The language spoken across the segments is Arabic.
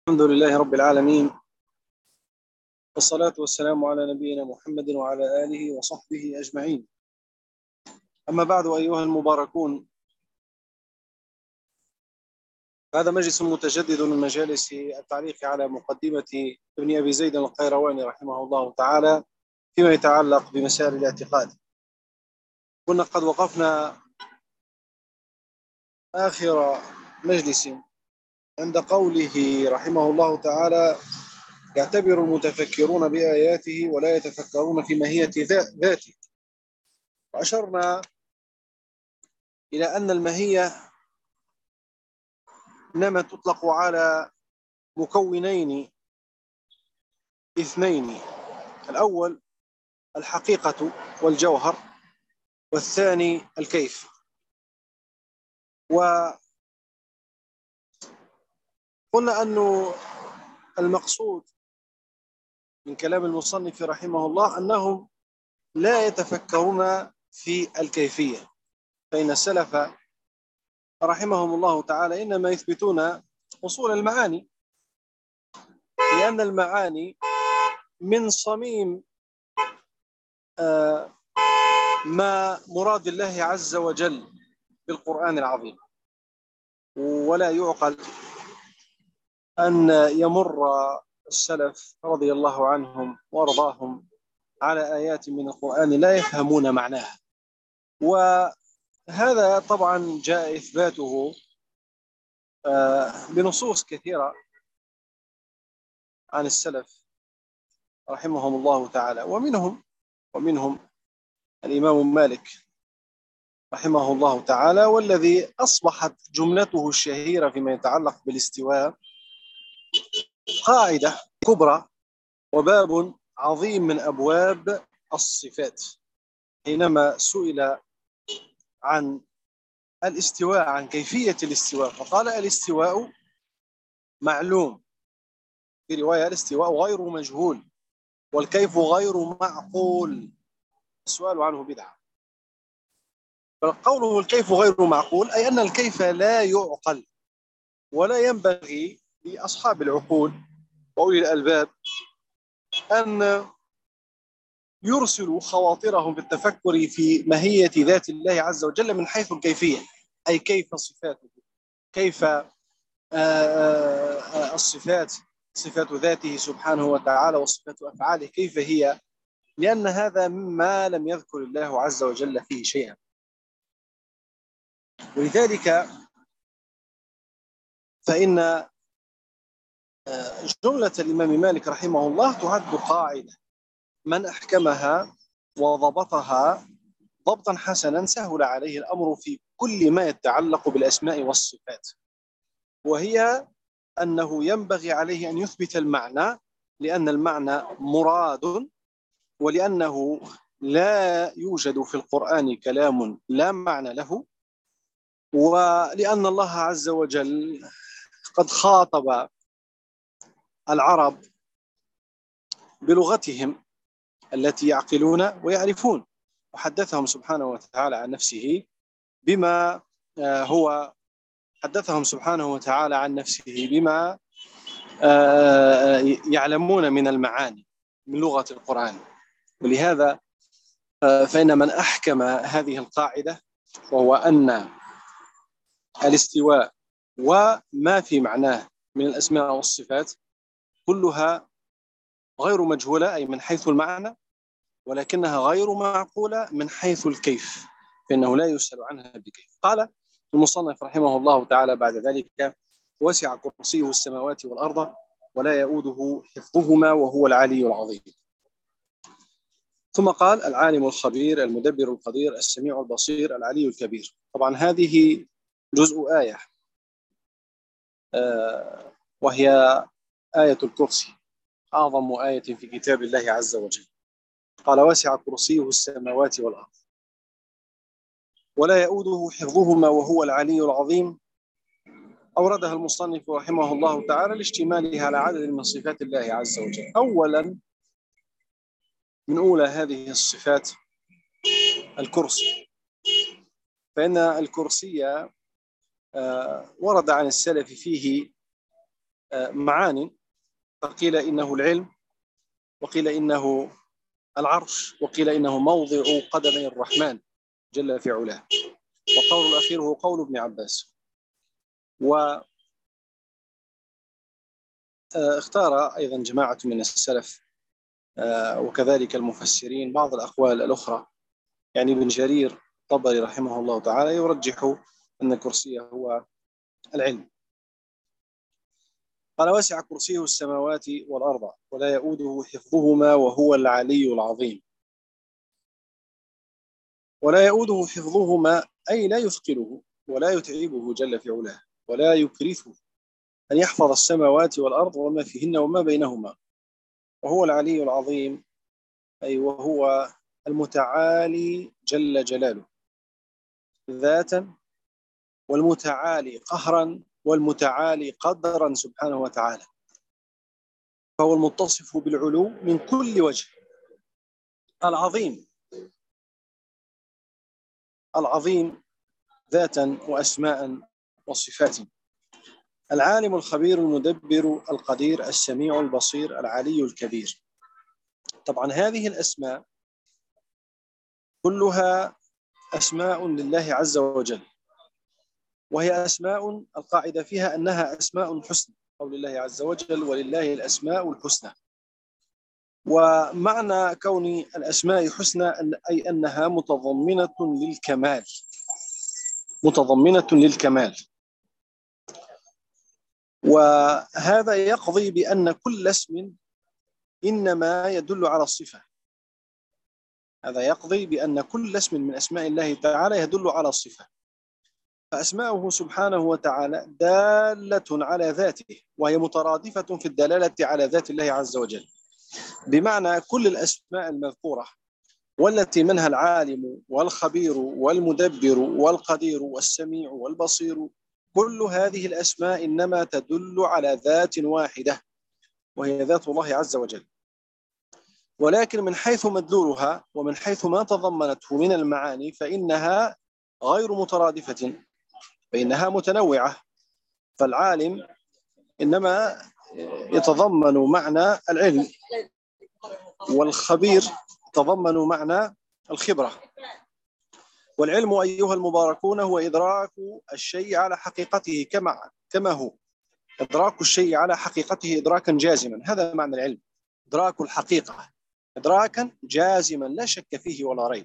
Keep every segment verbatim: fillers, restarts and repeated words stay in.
الحمد لله رب العالمين، والصلاة والسلام على نبينا محمد وعلى آله وصحبه أجمعين. أما بعد، أيها المباركون، هذا مجلس متجدد من مجالس التعليق على مقدمة ابن أبي زيد القيرواني رحمه الله تعالى فيما يتعلق بمسائل الاعتقاد. كنا قد وقفنا آخر مجلس عند قوله رحمه الله تعالى: يعتبر المتفكرون بآياته ولا يتفكرون في ماهية ذاته. وأشرنا إلى أن الماهية إنما تطلق على مكونين اثنين: الأول الحقيقة والجوهر، والثاني الكيف. وقلنا أن المقصود من كلام المصنف رحمه الله أنهم لا يتفكرون في الكيفية، فإن السلف رحمهم الله تعالى إنما يثبتون أصول المعاني، لأن المعاني من صميم ما مراد الله عز وجل بالقرآن العظيم. ولا يعقل أن يمر السلف رضي الله عنهم وارضاهم على آيات من القرآن لا يفهمون معناها، وهذا طبعا جاء إثباته بنصوص كثيرة عن السلف رحمهم الله تعالى، ومنهم ومنهم الإمام مالك رحمه الله تعالى، والذي أصبحت جملته الشهيرة فيما يتعلق بالاستواء قاعدة كبرى وباب عظيم من أبواب الصفات. حينما سئل عن الاستواء، عن كيفية الاستواء، فقال: الاستواء معلوم، في رواية الاستواء غير مجهول، والكيف غير معقول، السؤال عنه بدعة. فقوله الكيف غير معقول أي أن الكيف لا يعقل، ولا ينبغي لأصحاب العقول وأولي الألباب أن يرسلوا خواطرهم بالتفكر في ماهية ذات الله عز وجل من حيث الكيفية، أي كيف صفاته، كيف الصفات، صفات ذاته سبحانه وتعالى وصفات أفعاله كيف هي، لأن هذا مما لم يذكر الله عز وجل فيه شيئا. ولذلك فإن جملة الإمام مالك رحمه الله تعد قاعدة، من أحكمها وضبطها ضبطا حسنا سهل عليه الأمر في كل ما يتعلق بالأسماء والصفات، وهي أنه ينبغي عليه أن يثبت المعنى، لأن المعنى مراد، ولأنه لا يوجد في القرآن كلام لا معنى له، ولأن الله عز وجل قد خاطب العرب بلغتهم التي يعقلون ويعرفون، وحدثهم سبحانه وتعالى عن نفسه بما هو حدثهم سبحانه وتعالى عن نفسه بما يعلمون من المعاني من لغة القرآن. ولهذا فإن من أحكم هذه القاعدة، وهو أن الاستواء وما في معناه من الأسماء والصفات كلها غير مجهولة أي من حيث المعنى، ولكنها غير معقولة من حيث الكيف، فإنه لا يسأل عنها بكيف. قال المصنف رحمه الله تعالى بعد ذلك: وسع كرسيه السماوات والأرض ولا يؤوده حفظهما وهو العلي العظيم. ثم قال: العالم الخبير المدبر القدير السميع البصير العلي الكبير. طبعا هذه جزء آية، آه وهي آية الكرسي، أعظم آية في كتاب الله عز وجل. قال: وسع كرسيه السماوات والأرض ولا يؤوده حفظهما وهو العلي العظيم. أوردها المصنف رحمه الله تعالى لاشتمالها على عدد من صفات الله عز وجل. أولا من أولى هذه الصفات الكرسي، فإن الكرسي ورد عن السلف فيه معاني، فقيل إنه العلم، وقيل إنه العرش، وقيل إنه موضع قدمي الرحمن جل في علاه، والقول الأخير هو قول ابن عباس. واختار أيضا جماعة من السلف وكذلك المفسرين بعض الأقوال الأخرى، يعني ابن جرير الطبري رحمه الله تعالى يرجح أن الكرسي هو العلم. قال: وسع كرسيه السماوات والأرض ولا يؤوده حفظهما وهو العلي العظيم. ولا يؤوده حفظهما أي لا يثقله ولا يتعبه جل في علاه ولا يكرثه أن يحفظ السماوات والأرض وما فيهن وما بينهما، وهو العلي العظيم أي وهو المتعالي جل جلاله ذاتا، والمتعالي قهرا، والمتعالي قدرا سبحانه وتعالى، فهو المتصف بالعلو من كل وجه. العظيم العظيم ذاتا وأسماء وصفات، العالم الخبير المدبر القدير السميع البصير العلي الكبير. طبعا هذه الأسماء كلها أسماء لله عز وجل، وهي أسماء القاعدة فيها أنها أسماء حسنى، قول الله عز وجل: ولله الأسماء الحسنى. ومعنى كون الأسماء حسنى أي أنها متضمنة للكمال، متضمنة للكمال. وهذا يقضي بأن كل اسم إنما يدل على الصفة، هذا يقضي بأن كل اسم من أسماء الله تعالى يدل على الصفة، فأسماؤه سبحانه وتعالى دالة على ذاته، وهي مترادفة في الدلالة على ذات الله عز وجل، بمعنى كل الأسماء المذكورة والتي منها العالم والخبير والمدبر والقدير والسميع والبصير، كل هذه الأسماء إنما تدل على ذات واحدة وهي ذات الله عز وجل، ولكن من حيث مدلولها ومن حيث ما تضمنته من المعاني فإنها غير مترادفة، فإنها متنوعة. فالعالم إنما يتضمن معنى العلم، والخبير يتضمن معنى الخبرة. والعلم أيها المباركون هو إدراك الشيء على حقيقته كما كما هو، إدراك الشيء على حقيقته إدراكا جازما، هذا معنى العلم، إدراك الحقيقة إدراكا جازما لا شك فيه ولا ريب.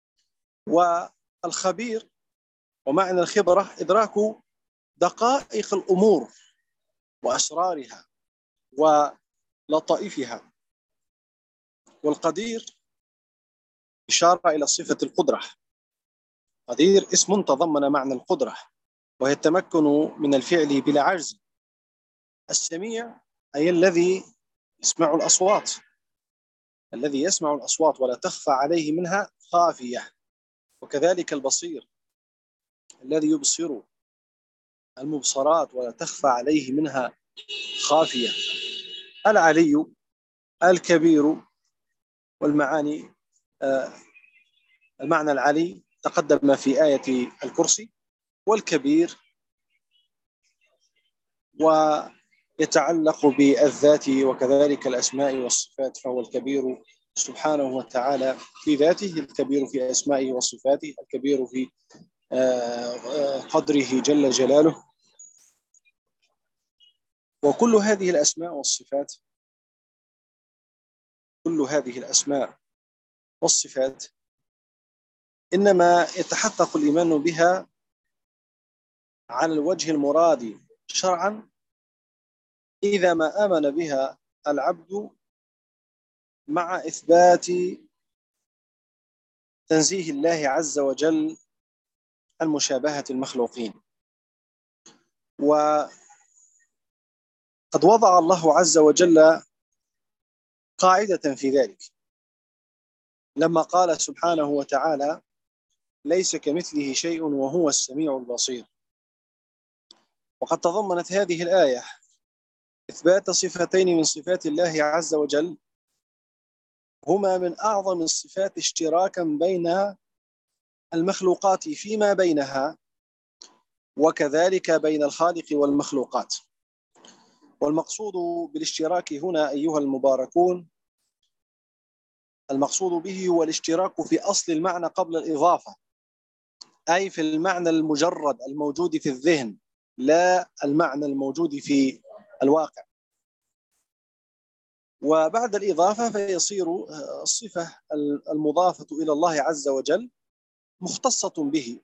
والخبير ومعنى الخبرة إدراك دقائق الأمور وأسرارها ولطائفها. والقدير إشارة إلى صفة القدرة، قدير اسم تضمن معنى القدرة وهي التمكن من الفعل بلا عجز. السميع أي الذي يسمع الأصوات، الذي يسمع الأصوات ولا تخفى عليه منها خافية. وكذلك البصير الذي يبصر المبصرات ولا تخفى عليه منها خافية. العلي الكبير، والمعاني آه المعنى العلي تقدم في آية الكرسي، والكبير ويتعلق بالذات وكذلك الأسماء والصفات، فهو الكبير سبحانه وتعالى في ذاته، الكبير في أسمائه وصفاته، الكبير في قدره جل جلاله. وكل هذه الأسماء والصفات كل هذه الأسماء والصفات إنما يتحقق الإيمان بها على الوجه المراد شرعا إذا ما آمن بها العبد مع إثبات تنزيه الله عز وجل عن مشابهة المخلوقين. وقد وضع الله عز وجل قاعدة في ذلك لما قال سبحانه وتعالى: ليس كمثله شيء وهو السميع البصير. وقد تضمنت هذه الآية إثبات صفتين من صفات الله عز وجل هما من أعظم الصفات اشتراكا بين المخلوقات فيما بينها وكذلك بين الخالق والمخلوقات. والمقصود بالاشتراك هنا أيها المباركون، المقصود به هو الاشتراك في أصل المعنى قبل الإضافة، أي في المعنى المجرد الموجود في الذهن، لا المعنى الموجود في الواقع. وبعد الإضافة فيصير الصفة المضافة إلى الله عز وجل مختصة به،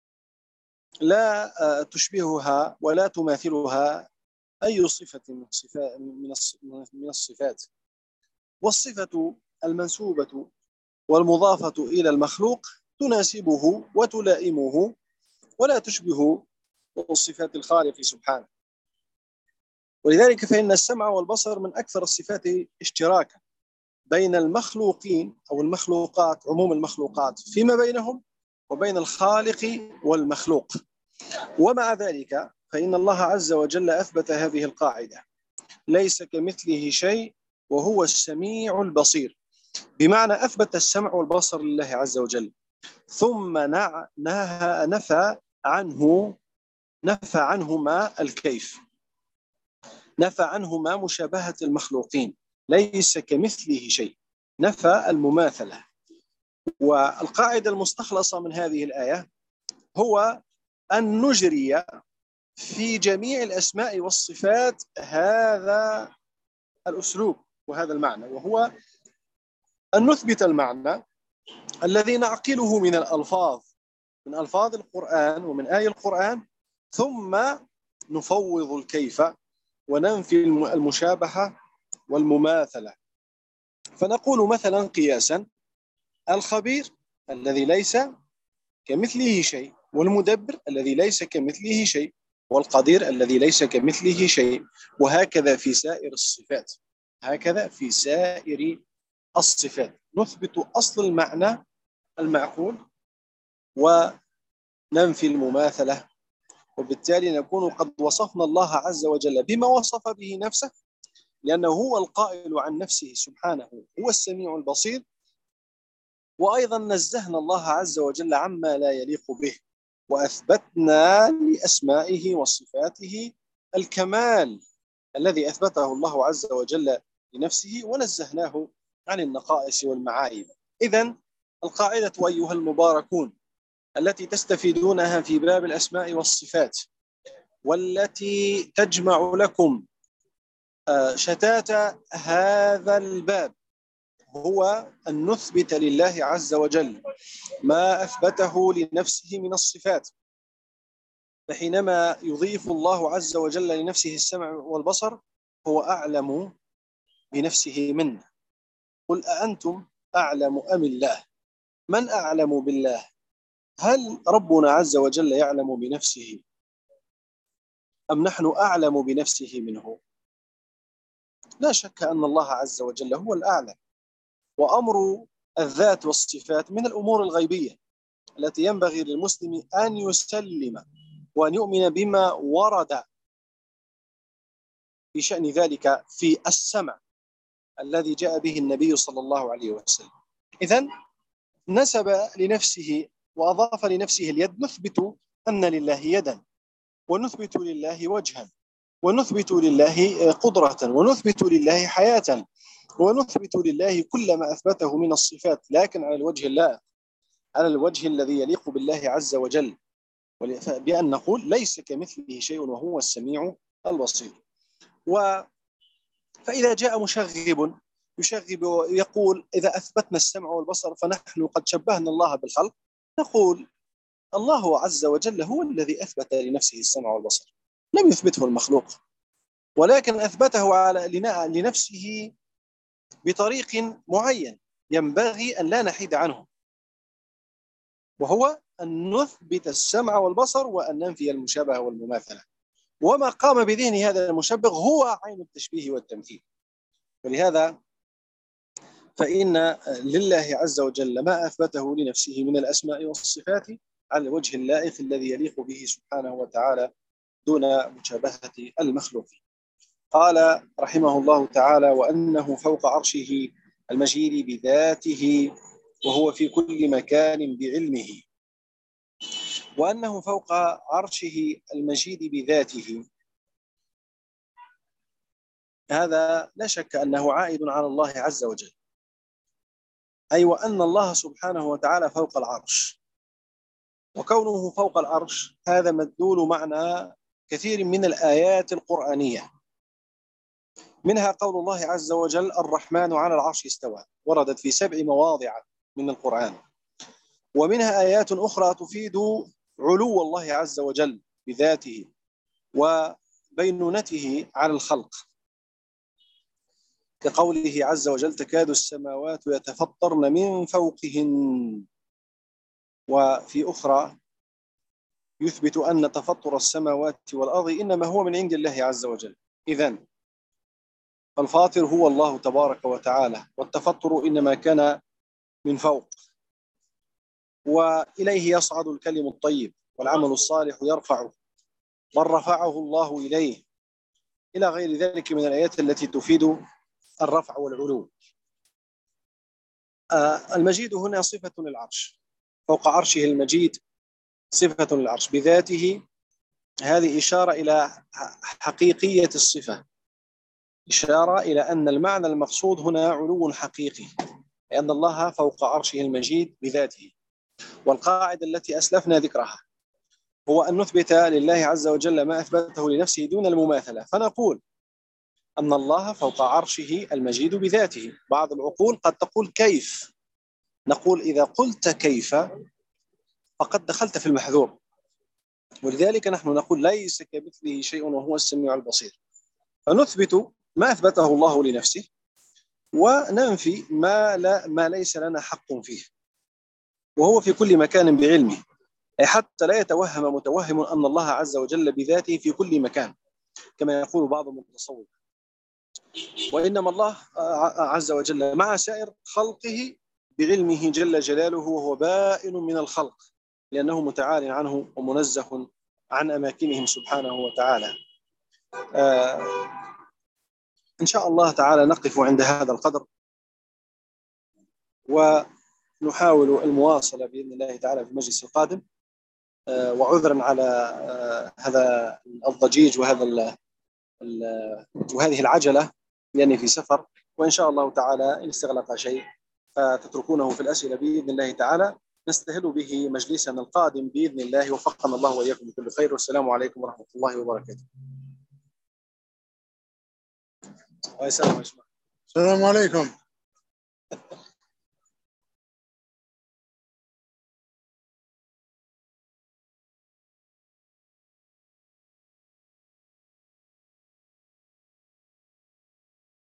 لا تشبهها ولا تماثلها أي صفة من الصفات. والصفة المنسوبة والمضافة إلى المخلوق تناسبه وتلائمه ولا تشبه صفات الخالق سبحانه. ولذلك فإن السمع والبصر من أكثر الصفات اشتراكا بين المخلوقين أو المخلوقات، عموم المخلوقات فيما بينهم، وبين الخالق والمخلوق. ومع ذلك فإن الله عز وجل أثبت هذه القاعدة: ليس كمثله شيء وهو السميع البصير، بمعنى أثبت السمع والبصر لله عز وجل، ثم نهى نفى عنه نفى عنهما الكيف، نفى عنهما مشابهة المخلوقين، ليس كمثله شيء، نفى المماثلة. والقاعدة المستخلصة من هذه الآية هو أن نجري في جميع الأسماء والصفات هذا الأسلوب وهذا المعنى، وهو أن نثبت المعنى الذي نعقله من الألفاظ، من ألفاظ القرآن ومن آي القرآن، ثم نفوض الكيف وننفي المشابهة والمماثلة. فنقول مثلا قياسا: الخبير الذي ليس كمثله شيء، والمدبر الذي ليس كمثله شيء، والقدير الذي ليس كمثله شيء، وهكذا في سائر الصفات، هكذا في سائر الصفات نثبت أصل المعنى المعقول وننفي المماثلة، وبالتالي نكون قد وصفنا الله عز وجل بما وصف به نفسه، لأنه هو القائل عن نفسه سبحانه هو السميع البصير، وأيضا نزهنا الله عز وجل عما لا يليق به، وأثبتنا لأسمائه وصفاته الكمال الذي أثبته الله عز وجل لنفسه، ونزهناه عن النقائص والمعايب. إذن القاعدة أيها المباركون التي تستفيدونها في باب الأسماء والصفات، والتي تجمع لكم شتات هذا الباب، هو أن نثبت لله عز وجل ما أثبته لنفسه من الصفات. فحينما يضيف الله عز وجل لنفسه السمع والبصر هو أعلم بنفسه منا. قل أأنتم أعلم أم الله؟ من أعلم بالله؟ هل ربنا عز وجل يعلم بنفسه أم نحن أعلم بنفسه منه؟ لا شك أن الله عز وجل هو الأعلم. وأمر الذات والصفات من الأمور الغيبية التي ينبغي للمسلم أن يسلم وأن يؤمن بما ورد في شأن ذلك في السمع الذي جاء به النبي صلى الله عليه وسلم. إذن نسب لنفسه وأضاف لنفسه اليد، نثبت أن لله يدا، ونثبت لله وجها، ونثبت لله قدرة، ونثبت لله حياة، ونثبت لله كل ما أثبته من الصفات، لكن على الوجه الله، على الوجه الذي يليق بالله عز وجل، بأن نقول ليس كمثله شيء وهو السميع البصير. و فإذا جاء مشغب يشغب ويقول إذا أثبتنا السمع والبصر فنحن قد شبهنا الله بالخلق، نقول الله عز وجل هو الذي أثبت لنفسه السمع والبصر، لم يثبته المخلوق، ولكن أثبته على لنفسه بطريق معين ينبغي أن لا نحيد عنه، وهو أن نثبت السمع والبصر وأن ننفي المشابهة والمماثلة. وما قام بذهن هذا المشبه هو عين التشبيه والتمثيل. ولهذا فإن لله عز وجل ما أثبته لنفسه من الأسماء والصفات على الوجه اللائق الذي يليق به سبحانه وتعالى دون مشابهة المخلوقين. قال رحمه الله تعالى: وأنه فوق عرشه المجيد بذاته وهو في كل مكان بعلمه. وأنه فوق عرشه المجيد بذاته، هذا لا شك أنه عائد على الله عز وجل، أي وأن الله سبحانه وتعالى فوق العرش، وكونه فوق العرش هذا مدلول معنى كثير من الآيات القرآنية، منها قول الله عز وجل الرحمن على العرش استوى، وردت في سبع مواضع من القرآن، ومنها آيات أخرى تفيد علو الله عز وجل بذاته وبينونته على الخلق، كقوله عز وجل تكاد السماوات يتفطرن من فوقهن، وفي أخرى يثبت أن تفطر السماوات والأرض إنما هو من عند الله عز وجل. إذن الفاطر هو الله تبارك وتعالى، والتفطر إنما كان من فوق، وإليه يصعد الكلم الطيب والعمل الصالح يرفعه من رفعه الله إليه، إلى غير ذلك من الآيات التي تفيد الرفع والعلو. آه المجيد هنا صفة للعرش، فوق عرشه المجيد صفة للعرش بذاته، هذه إشارة إلى حقيقية الصفة، إشارة إلى أن المعنى المقصود هنا علو حقيقي، لأن الله فوق عرشه المجيد بذاته. والقاعدة التي أسلفنا ذكرها هو أن نثبت لله عز وجل ما أثبته لنفسه دون المماثلة، فنقول أن الله فوق عرشه المجيد بذاته. بعض العقول قد تقول كيف، نقول إذا قلت كيف فقد دخلت في المحذور، ولذلك نحن نقول ليس كمثله شيء وهو السميع البصير، فنثبت ما أثبته الله لنفسه وننفي ما, لا ما ليس لنا حق فيه، وهو في كل مكان بعلمه، أي حتى لا يتوهم متوهم أن الله عز وجل بذاته في كل مكان كما يقول بعض المتصوفة، وإنما الله عز وجل مع سائر خلقه بعلمه جل جلاله، وهو بائن من الخلق لأنه متعال عنه ومنزه عن أماكنهم سبحانه وتعالى. آه إن شاء الله تعالى نقف عند هذا القدر، ونحاول المواصلة بإذن الله تعالى في المجلس القادم. آه وعذرا على آه هذا الضجيج وهذا ال ال وهذه العجلة لأني في سفر، وإن شاء الله تعالى إن استغلق شيء فتتركونه في الأسئلة بإذن الله تعالى، نستهل به مجلسنا القادم بإذن الله، وفقنا الله وإياكم بكل خير، والسلام عليكم ورحمة الله وبركاته. السلام عليكم.